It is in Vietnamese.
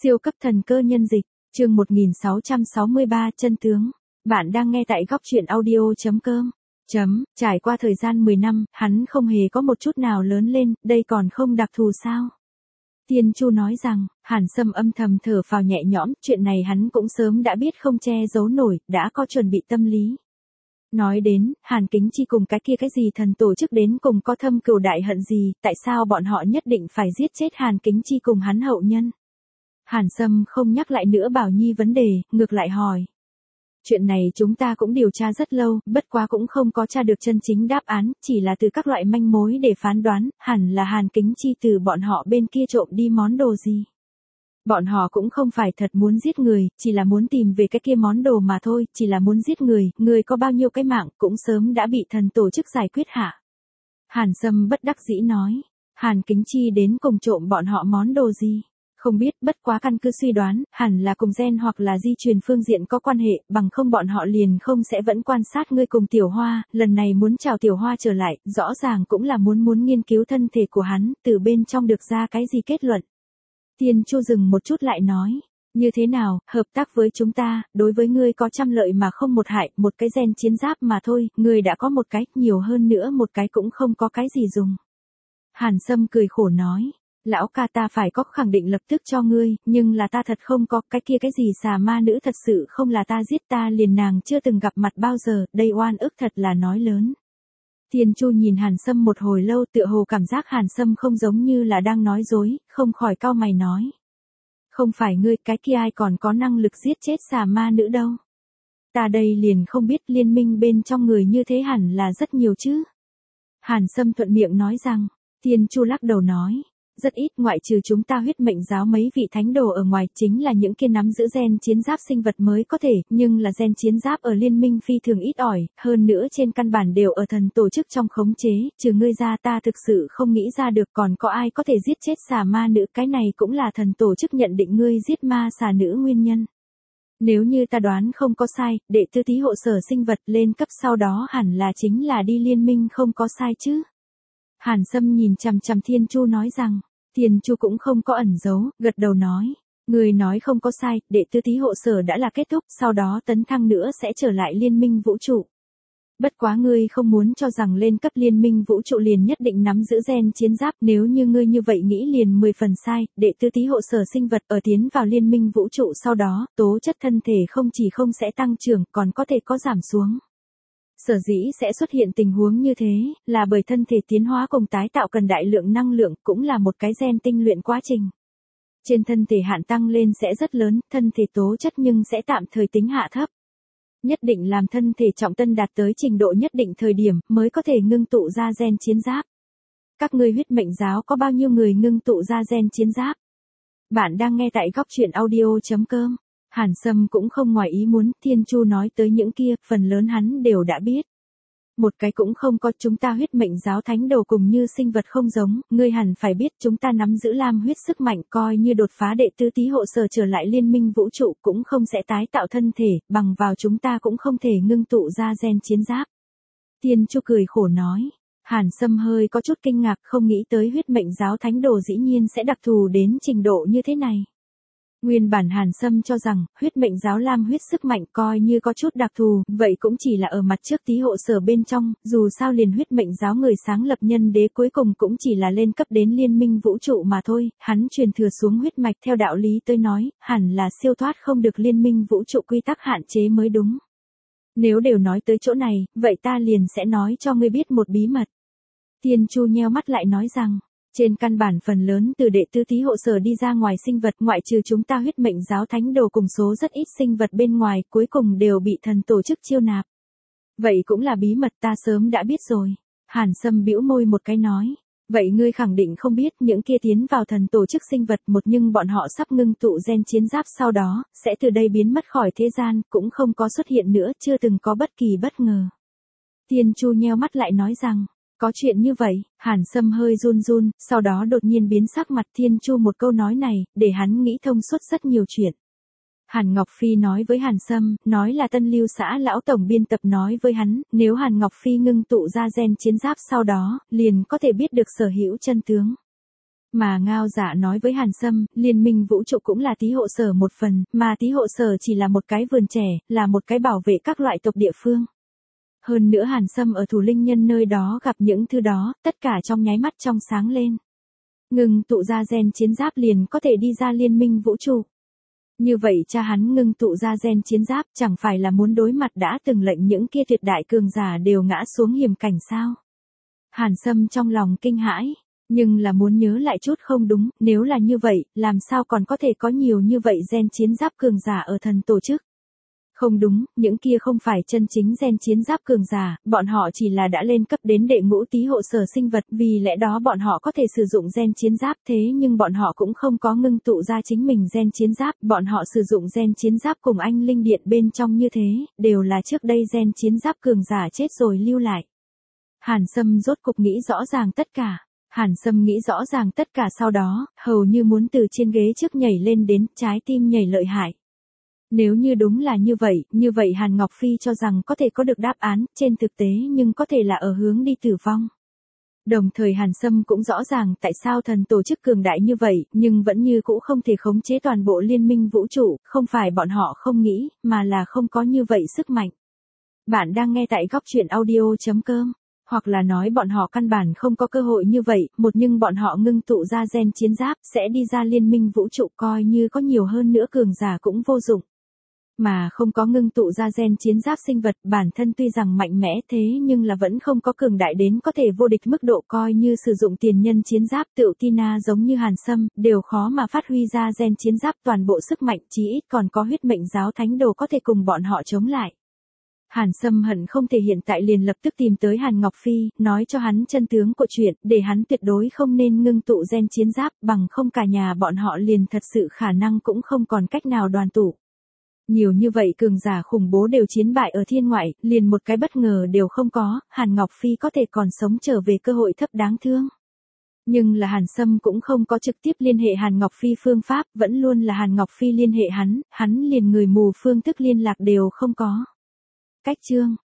Siêu cấp thần cơ nhân dịch, chương 1663 chân tướng. Bạn đang nghe tại góc truyện audio.com. Trải qua thời gian 10 năm, hắn không hề có một chút nào lớn lên, đây còn không đặc thù sao? Tiên Chu nói rằng, Hàn Sâm âm thầm thở phào nhẹ nhõm, chuyện này hắn cũng sớm đã biết không che giấu nổi, đã có chuẩn bị tâm lý. Nói đến, Hàn Kính Chi cùng cái kia cái gì thần tổ chức đến cùng có thâm cừu đại hận gì, tại sao bọn họ nhất định phải giết chết Hàn Kính Chi cùng hắn hậu nhân? Hàn Sâm không nhắc lại nữa Bảo Nhi vấn đề, ngược lại hỏi. Chuyện này chúng ta cũng điều tra rất lâu, bất quá cũng không có tra được chân chính đáp án, chỉ là từ các loại manh mối để phán đoán, hẳn là Hàn Kính Chi từ bọn họ bên kia trộm đi món đồ gì. Bọn họ cũng không phải thật muốn giết người, chỉ là muốn tìm về cái kia món đồ mà thôi, chỉ là muốn giết người, người có bao nhiêu cái mạng cũng sớm đã bị thần tổ chức giải quyết hả? Hàn Sâm bất đắc dĩ nói, Hàn Kính Chi đến cùng trộm bọn họ món đồ gì? Không biết, bất quá căn cứ suy đoán, hẳn là cùng gen hoặc là di truyền phương diện có quan hệ, bằng không bọn họ liền không sẽ vẫn quan sát ngươi cùng Tiểu Hoa, lần này muốn chào Tiểu Hoa trở lại, rõ ràng cũng là muốn nghiên cứu thân thể của hắn, từ bên trong được ra cái gì kết luận. Tiên Chu dừng một chút lại nói, như thế nào, hợp tác với chúng ta, đối với ngươi có trăm lợi mà không một hại, một cái gen chiến giáp mà thôi, ngươi đã có một cái, nhiều hơn nữa một cái cũng không có cái gì dùng. Hàn Sâm cười khổ nói. Lão ca ta phải có khẳng định lập tức cho ngươi, nhưng là ta thật không có, cái kia cái gì xà ma nữ thật sự không là ta giết, ta liền nàng chưa từng gặp mặt bao giờ, đây oan ức thật là nói lớn. Tiên Chu nhìn Hàn Sâm một hồi lâu, tựa hồ cảm giác Hàn Sâm không giống như là đang nói dối, không khỏi cau mày nói. Không phải ngươi, cái kia ai còn có năng lực giết chết xà ma nữ đâu. Ta đây liền không biết, liên minh bên trong người như thế hẳn là rất nhiều chứ. Hàn Sâm thuận miệng nói rằng, Tiên Chu lắc đầu nói. Rất ít, ngoại trừ chúng ta huyết mệnh giáo mấy vị thánh đồ ở ngoài, chính là những kia nắm giữ gen chiến giáp sinh vật mới có thể, nhưng là gen chiến giáp ở liên minh phi thường ít ỏi, hơn nữa trên căn bản đều ở thần tổ chức trong khống chế, trừ ngươi ra ta thực sự không nghĩ ra được còn có ai có thể giết chết xà ma nữ, cái này cũng là thần tổ chức nhận định ngươi giết ma xà nữ nguyên nhân. Nếu như ta đoán không có sai, đệ tư tí hộ sở sinh vật lên cấp sau đó hẳn là chính là đi liên minh không có sai chứ. Hàn Sâm nhìn chằm chằm Thiên Chu nói rằng, Thiên Chu cũng không có ẩn giấu, gật đầu nói, người nói không có sai, đệ tư tí hộ sở đã là kết thúc, sau đó tấn thăng nữa sẽ trở lại liên minh vũ trụ. Bất quá ngươi không muốn cho rằng lên cấp liên minh vũ trụ liền nhất định nắm giữ gen chiến giáp, nếu như ngươi như vậy nghĩ liền 10 phần sai, đệ tư tí hộ sở sinh vật ở tiến vào liên minh vũ trụ sau đó, tố chất thân thể không chỉ không sẽ tăng trưởng, còn có thể có giảm xuống. Sở dĩ sẽ xuất hiện tình huống như thế, là bởi thân thể tiến hóa cùng tái tạo cần đại lượng năng lượng, cũng là một cái gen tinh luyện quá trình. Trên thân thể hạn tăng lên sẽ rất lớn, thân thể tố chất nhưng sẽ tạm thời tính hạ thấp. Nhất định làm thân thể trọng tân đạt tới trình độ nhất định thời điểm, mới có thể ngưng tụ ra gen chiến giáp. Các ngươi huyết mệnh giáo có bao nhiêu người ngưng tụ ra gen chiến giáp? Bạn đang nghe tại góc truyện audio.com. Hàn Sâm cũng không ngoài ý muốn, Thiên Chu nói tới những kia, phần lớn hắn đều đã biết. Một cái cũng không có, chúng ta huyết mệnh giáo thánh đồ cùng như sinh vật không giống, ngươi hẳn phải biết chúng ta nắm giữ lam huyết sức mạnh, coi như đột phá đệ tư tí hộ sở trở lại liên minh vũ trụ cũng không sẽ tái tạo thân thể, bằng vào chúng ta cũng không thể ngưng tụ ra gen chiến giáp. Thiên Chu cười khổ nói. Hàn Sâm hơi có chút kinh ngạc, không nghĩ tới huyết mệnh giáo thánh đồ dĩ nhiên sẽ đặc thù đến trình độ như thế này. Nguyên bản Hàn Sâm cho rằng, huyết mệnh giáo lam huyết sức mạnh coi như có chút đặc thù, vậy cũng chỉ là ở mặt trước tí hộ sở bên trong, dù sao liền huyết mệnh giáo người sáng lập nhân đế cuối cùng cũng chỉ là lên cấp đến liên minh vũ trụ mà thôi, hắn truyền thừa xuống huyết mạch theo đạo lý tôi nói, hẳn là siêu thoát không được liên minh vũ trụ quy tắc hạn chế mới đúng. Nếu đều nói tới chỗ này, vậy ta liền sẽ nói cho ngươi biết một bí mật. Tiên Chu nheo mắt lại nói rằng, trên căn bản phần lớn từ đệ tư tí hộ sở đi ra ngoài sinh vật, ngoại trừ chúng ta huyết mệnh giáo thánh đồ cùng số rất ít sinh vật bên ngoài, cuối cùng đều bị thần tổ chức chiêu nạp. Vậy cũng là bí mật ta sớm đã biết rồi. Hàn Sâm bĩu môi một cái nói. Vậy ngươi khẳng định không biết những kia tiến vào thần tổ chức sinh vật một, nhưng bọn họ sắp ngưng tụ gen chiến giáp sau đó, sẽ từ đây biến mất khỏi thế gian, cũng không có xuất hiện nữa, chưa từng có bất kỳ bất ngờ. Tiên Chu nheo mắt lại nói rằng. Có chuyện như vậy, Hàn Sâm hơi run run, sau đó đột nhiên biến sắc mặt. Thiên Chu một câu nói này, để hắn nghĩ thông suốt rất nhiều chuyện. Hàn Ngọc Phi nói với Hàn Sâm, nói là Tân Lưu xã lão tổng biên tập nói với hắn, nếu Hàn Ngọc Phi ngưng tụ ra gen chiến giáp sau đó, liền có thể biết được sở hữu chân tướng. Mà Ngao Dạ nói với Hàn Sâm, liên minh vũ trụ cũng là Tý Hộ Sở một phần, mà Tý Hộ Sở chỉ là một cái vườn trẻ, là một cái bảo vệ các loại tộc địa phương. Hơn nữa Hàn Sâm ở thủ linh nhân nơi đó gặp những thứ đó, tất cả trong nháy mắt trong sáng lên. Ngưng tụ ra gen chiến giáp liền có thể đi ra liên minh vũ trụ. Như vậy cha hắn ngưng tụ ra gen chiến giáp chẳng phải là muốn đối mặt đã từng lệnh những kia tuyệt đại cường giả đều ngã xuống hiểm cảnh sao? Hàn Sâm trong lòng kinh hãi, nhưng là muốn nhớ lại chút không đúng, nếu là như vậy, làm sao còn có thể có nhiều như vậy gen chiến giáp cường giả ở thần tổ chức? Không đúng, những kia không phải chân chính gen chiến giáp cường giả, bọn họ chỉ là đã lên cấp đến đệ ngũ Tý Hộ Sở sinh vật, vì lẽ đó bọn họ có thể sử dụng gen chiến giáp, thế nhưng bọn họ cũng không có ngưng tụ ra chính mình gen chiến giáp, bọn họ sử dụng gen chiến giáp cùng anh linh điện bên trong như thế, đều là trước đây gen chiến giáp cường giả chết rồi lưu lại. Hàn Sâm rốt cục nghĩ rõ ràng tất cả. Hàn Sâm nghĩ rõ ràng tất cả sau đó, hầu như muốn từ trên ghế trước nhảy lên đến, trái tim nhảy lợi hại. Nếu như đúng là như vậy Hàn Ngọc Phi cho rằng có thể có được đáp án, trên thực tế nhưng có thể là ở hướng đi tử vong. Đồng thời Hàn Sâm cũng rõ ràng tại sao thần tổ chức cường đại như vậy, nhưng vẫn như cũ không thể khống chế toàn bộ liên minh vũ trụ, không phải bọn họ không nghĩ, mà là không có như vậy sức mạnh. Bạn đang nghe tại góc truyện audio.com. Hoặc là nói bọn họ căn bản không có cơ hội như vậy, nhưng bọn họ ngưng tụ ra gen chiến giáp, sẽ đi ra liên minh vũ trụ coi như có nhiều hơn nữa cường giả cũng vô dụng. Mà không có ngưng tụ ra gen chiến giáp sinh vật, bản thân tuy rằng mạnh mẽ thế nhưng là vẫn không có cường đại đến có thể vô địch mức độ, coi như sử dụng tiền nhân chiến giáp tựu Tina giống như Hàn Sâm, đều khó mà phát huy ra gen chiến giáp toàn bộ sức mạnh, chí ít còn có huyết mệnh giáo thánh đồ có thể cùng bọn họ chống lại. Hàn Sâm hận không thể hiện tại liền lập tức tìm tới Hàn Ngọc Phi, nói cho hắn chân tướng của chuyện, để hắn tuyệt đối không nên ngưng tụ gen chiến giáp, bằng không cả nhà bọn họ liền thật sự khả năng cũng không còn cách nào đoàn tụ. Nhiều như vậy cường giả khủng bố đều chiến bại ở thiên ngoại, liền một cái bất ngờ đều không có, Hàn Ngọc Phi có thể còn sống trở về cơ hội thấp đáng thương. Nhưng là Hàn Sâm cũng không có trực tiếp liên hệ Hàn Ngọc Phi phương pháp, vẫn luôn là Hàn Ngọc Phi liên hệ hắn liền người mù phương thức liên lạc đều không có. Cách chương